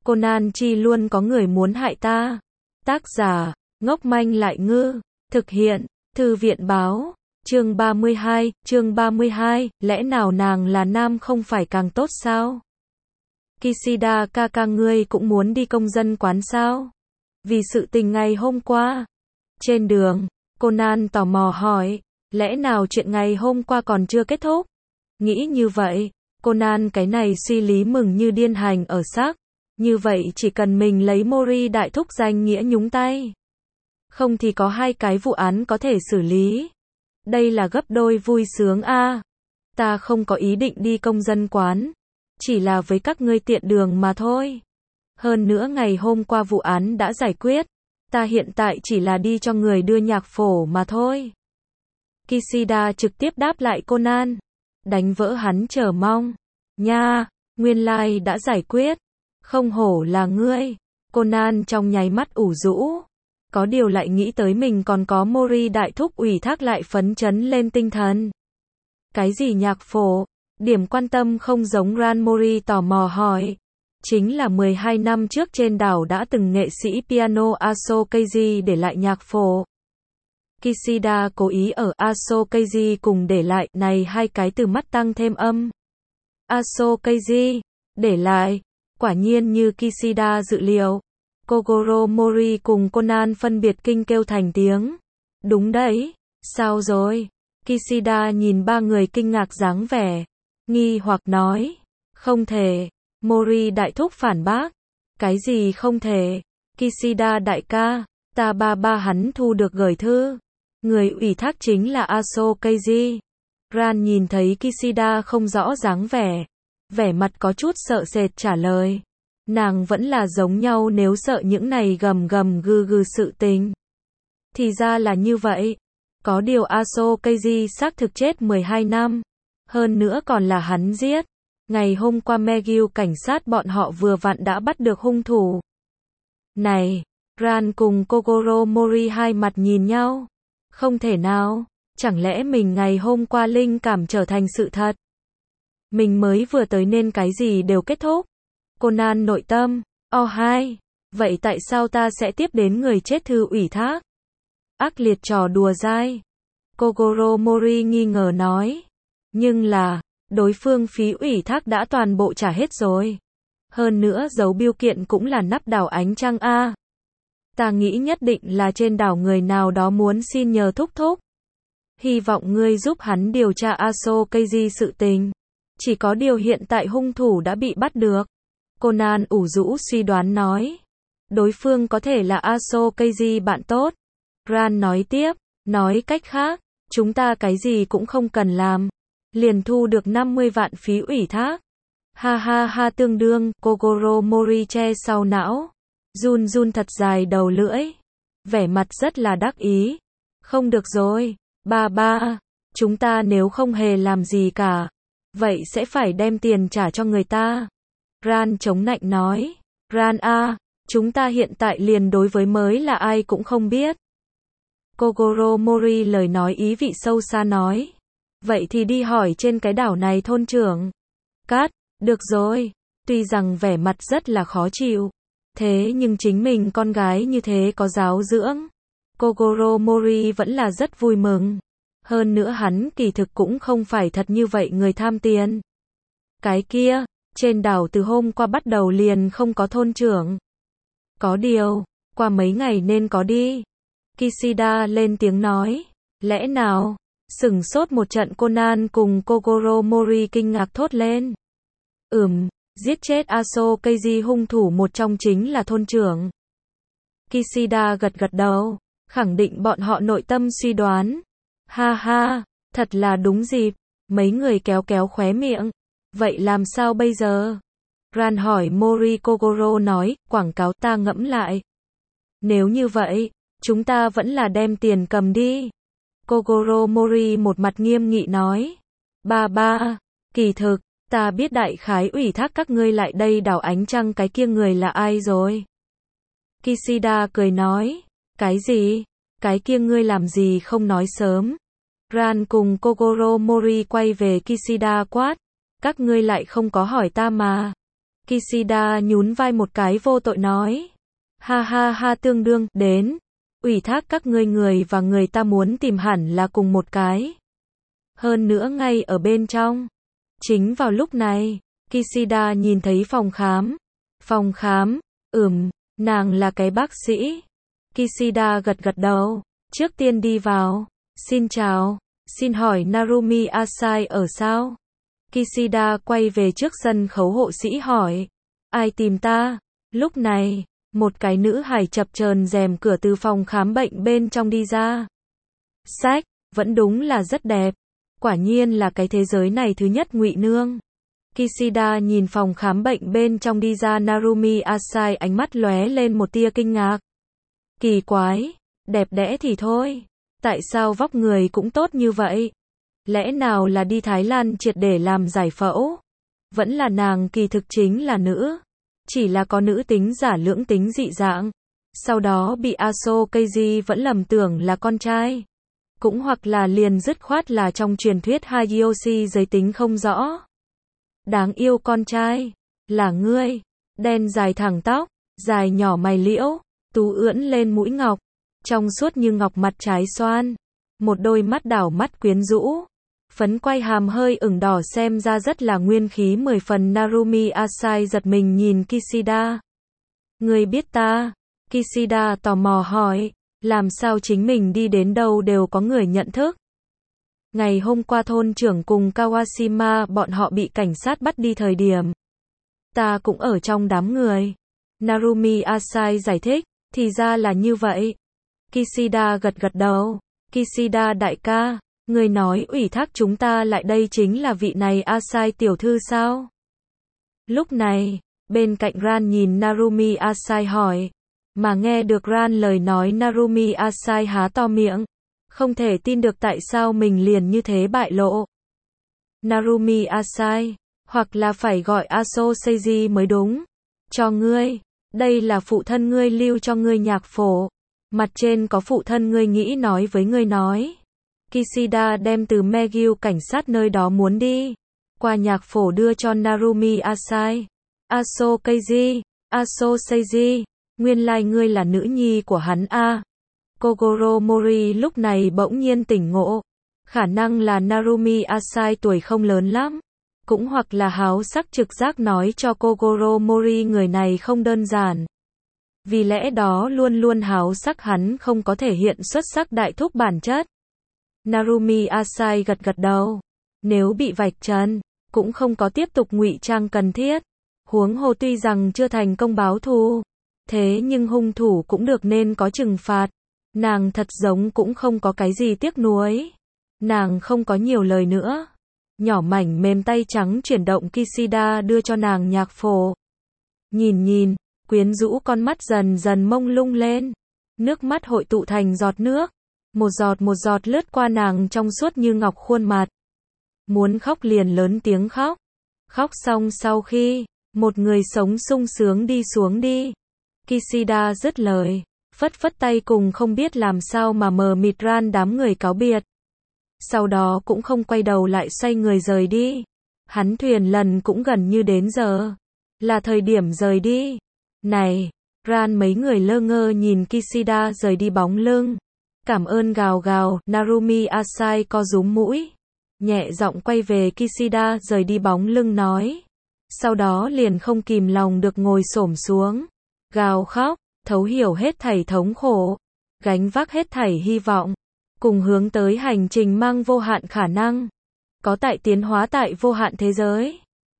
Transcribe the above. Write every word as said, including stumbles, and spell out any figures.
Conan chi luôn có người muốn hại ta. Tác giả, ngốc manh lại ngư. Thực hiện, Thư viện báo. Chương ba mươi hai, chương ba mươi hai, lẽ nào nàng là nam không phải càng tốt sao? Kishida ca ca ngươi cũng muốn đi công dân quán sao? Vì sự tình ngày hôm qua. Trên đường, Conan tò mò hỏi, lẽ nào chuyện ngày hôm qua còn chưa kết thúc? Nghĩ như vậy, Conan cái này suy lý mừng như điên hành ở xác. Như vậy chỉ cần mình lấy Mori đại thúc danh nghĩa nhúng tay. Không thì có hai cái vụ án có thể xử lý. Đây là gấp đôi vui sướng a. À, ta không có ý định đi công dân quán. Chỉ là với các ngươi tiện đường mà thôi. Hơn nữa ngày hôm qua vụ án đã giải quyết. Ta hiện tại chỉ là đi cho người đưa nhạc phổ mà thôi. Kishida trực tiếp đáp lại Conan. Đánh vỡ hắn chờ mong. Nha, nguyên lai like đã giải quyết. Không hổ là ngươi. Conan trong nháy mắt ủ rũ. Có điều lại nghĩ tới mình còn có Mori đại thúc ủy thác lại phấn chấn lên tinh thần. Cái gì nhạc phổ? Điểm quan tâm không giống Ran Mori tò mò hỏi. Chính là mười hai năm trước trên đảo đã từng nghệ sĩ piano Aso Keiji để lại nhạc phổ. Kishida cố ý ở Aso Keiji cùng để lại này hai cái từ mắt tăng thêm âm. Aso Keiji, để lại. Quả nhiên như Kishida dự liệu. Kogoro Mori cùng Conan phân biệt kinh kêu thành tiếng. Đúng đấy, sao rồi? Kishida nhìn ba người kinh ngạc dáng vẻ. Nghi hoặc nói. Không thể. Mori đại thúc phản bác. Cái gì không thể? Kishida đại ca, ta ba ba hắn thu được gửi thư. Người ủy thác chính là Aso Keiji. Ran nhìn thấy Kishida không rõ dáng vẻ. Vẻ mặt có chút sợ sệt trả lời. Nàng vẫn là giống nhau nếu sợ những này gầm gầm gừ gừ sự tình. Thì ra là như vậy. Có điều Aso Keiji xác thực chết mười hai năm. Hơn nữa còn là hắn giết. Ngày hôm qua Megyu cảnh sát bọn họ vừa vặn đã bắt được hung thủ. Này, Ran cùng Kogoro Mori hai mặt nhìn nhau. Không thể nào, chẳng lẽ mình ngày hôm qua linh cảm trở thành sự thật? Mình mới vừa tới nên cái gì đều kết thúc. Conan nội tâm, o hai, vậy tại sao ta sẽ tiếp đến người chết thư ủy thác? Ác liệt trò đùa dai. Kogoro Mori nghi ngờ nói. Nhưng là, đối phương phí ủy thác đã toàn bộ trả hết rồi. Hơn nữa dấu biêu kiện cũng là nắp đảo ánh trăng a. Ta nghĩ nhất định là trên đảo người nào đó muốn xin nhờ thúc thúc. Hy vọng ngươi giúp hắn điều tra Aso Keiji sự tình. Chỉ có điều hiện tại hung thủ đã bị bắt được. Conan ủ rũ suy đoán nói. Đối phương có thể là Aso Keiji bạn tốt. Ran nói tiếp, nói cách khác, chúng ta cái gì cũng không cần làm. Liền thu được năm mươi vạn phí ủy thác. Ha ha ha tương đương, Kogoro Mori che sau não. Run run thật dài đầu lưỡi. Vẻ mặt rất là đắc ý. Không được rồi, ba ba, chúng ta nếu không hề làm gì cả. Vậy sẽ phải đem tiền trả cho người ta. Ran chống nạnh nói. Ran a, chúng ta hiện tại liền đối với mới là ai cũng không biết. Kogoro Mori lời nói ý vị sâu xa nói. Vậy thì đi hỏi trên cái đảo này thôn trưởng. Cát, được rồi. Tuy rằng vẻ mặt rất là khó chịu. Thế nhưng chính mình con gái như thế có giáo dưỡng. Kogoro Mori vẫn là rất vui mừng. Hơn nữa hắn kỳ thực cũng không phải thật như vậy người tham tiền. Cái kia, trên đảo từ hôm qua bắt đầu liền không có thôn trưởng. Có điều, qua mấy ngày nên có đi. Kishida lên tiếng nói. Lẽ nào? Sửng sốt một trận Conan cùng Kogoro Mori kinh ngạc thốt lên. Ừm, giết chết Aso Keiji hung thủ một trong chính là thôn trưởng. Kishida gật gật đầu, khẳng định bọn họ nội tâm suy đoán. Ha ha, thật là đúng dịp. Mấy người kéo kéo khóe miệng. Vậy làm sao bây giờ? Ran hỏi Mori. Kogoro nói, quảng cáo ta ngẫm lại. Nếu như vậy, chúng ta vẫn là đem tiền cầm đi. Kogoro Mori một mặt nghiêm nghị nói. Ba ba, kỳ thực, ta biết đại khái ủy thác các ngươi lại đây đảo ánh trăng cái kia người là ai rồi. Kishida cười nói. Cái gì? Cái kia ngươi làm gì không nói sớm? Ran cùng Kogoro Mori quay về Kishida quát. Các ngươi lại không có hỏi ta mà. Kishida nhún vai một cái vô tội nói. Ha ha ha tương đương, đến. Ủy thác các ngươi người và người ta muốn tìm hẳn là cùng một cái. Hơn nữa ngay ở bên trong. Chính vào lúc này, Kishida nhìn thấy phòng khám. Phòng khám, ừm, nàng là cái bác sĩ. Kishida gật gật đầu, trước tiên đi vào. Xin chào, xin hỏi Narumi Asai ở sao? Kishida quay về trước sân khấu hộ sĩ hỏi. Ai tìm ta? Lúc này, một cái nữ hài chập chờn rèm cửa từ phòng khám bệnh bên trong đi ra. Sách, vẫn đúng là rất đẹp. Quả nhiên là cái thế giới này thứ nhất Ngụy Nương. Kishida nhìn phòng khám bệnh bên trong đi ra Narumi Asai, ánh mắt lóe lên một tia kinh ngạc. Kỳ quái, đẹp đẽ thì thôi, tại sao vóc người cũng tốt như vậy? Lẽ nào là đi Thái Lan triệt để làm giải phẫu? Vẫn là nàng kỳ thực chính là nữ, chỉ là có nữ tính giả lưỡng tính dị dạng, sau đó bị Aso Keiji vẫn lầm tưởng là con trai. Cũng hoặc là liền dứt khoát là trong truyền thuyết Hagiyoshi giới tính không rõ. Đáng yêu con trai, là ngươi, đen dài thẳng tóc, dài nhỏ mày liễu, tú ưỡn lên mũi ngọc, trong suốt như ngọc mặt trái xoan, một đôi mắt đảo mắt quyến rũ, phấn quay hàm hơi ửng đỏ xem ra rất là nguyên khí mười phần. Narumi Asai giật mình nhìn Kishida. Ngươi biết ta? Kishida tò mò hỏi, làm sao chính mình đi đến đâu đều có người nhận thức. Ngày hôm qua thôn trưởng cùng Kawashima bọn họ bị cảnh sát bắt đi thời điểm. Ta cũng ở trong đám người. Narumi Asai giải thích, thì ra là như vậy. Kishida gật gật đầu. Kishida đại ca, người nói ủy thác chúng ta lại đây chính là vị này Asai tiểu thư sao? Lúc này, bên cạnh Ran nhìn Narumi Asai hỏi. Mà nghe được Ran lời nói Narumi Asai há to miệng. Không thể tin được tại sao mình liền như thế bại lộ. Narumi Asai, hoặc là phải gọi Aso Seiji mới đúng. Cho ngươi, đây là phụ thân ngươi lưu cho ngươi nhạc phổ. Mặt trên có phụ thân ngươi nghĩ nói với ngươi nói. Kishida đem từ Megyu cảnh sát nơi đó muốn đi. Qua nhạc phổ đưa cho Narumi Asai. Aso Keiji, Aso Seiji, nguyên lai like ngươi là nữ nhi của hắn a. À. Kogoro Mori lúc này bỗng nhiên tỉnh ngộ. Khả năng là Narumi Asai tuổi không lớn lắm. Cũng hoặc là háo sắc trực giác nói cho Kogoro Mori người này không đơn giản. Vì lẽ đó luôn luôn háo sắc hắn không có thể hiện xuất sắc đại thúc bản chất. Narumi Asai gật gật đầu. Nếu bị vạch trần, cũng không có tiếp tục ngụy trang cần thiết. Huống hồ tuy rằng chưa thành công báo thù, thế nhưng hung thủ cũng được nên có trừng phạt. Nàng thật giống cũng không có cái gì tiếc nuối. Nàng không có nhiều lời nữa. Nhỏ mảnh mềm tay trắng chuyển động Kishida đưa cho nàng nhạc phổ. Nhìn nhìn, quyến rũ con mắt dần dần mông lung lên. Nước mắt hội tụ thành giọt nước. Một giọt một giọt lướt qua nàng trong suốt như ngọc khuôn mặt. Muốn khóc liền lớn tiếng khóc. Khóc xong sau khi, một người sống sung sướng đi xuống đi. Kishida dứt lời, phất phất tay cùng không biết làm sao mà mờ mịt Ran đám người cáo biệt. Sau đó cũng không quay đầu lại xoay người rời đi. Hắn thuyền lần cũng gần như đến giờ. Là thời điểm rời đi. Này, Ran mấy người lơ ngơ nhìn Kishida rời đi bóng lưng. Cảm ơn gào gào, Narumi Asai co rúm mũi. Nhẹ giọng quay về Kishida rời đi bóng lưng nói. Sau đó liền không kìm lòng được ngồi xổm xuống. Gào khóc, thấu hiểu hết thảy thống khổ. Gánh vác hết thảy hy vọng. Cùng hướng tới hành trình mang vô hạn khả năng. Có tại tiến hóa tại vô hạn thế giới.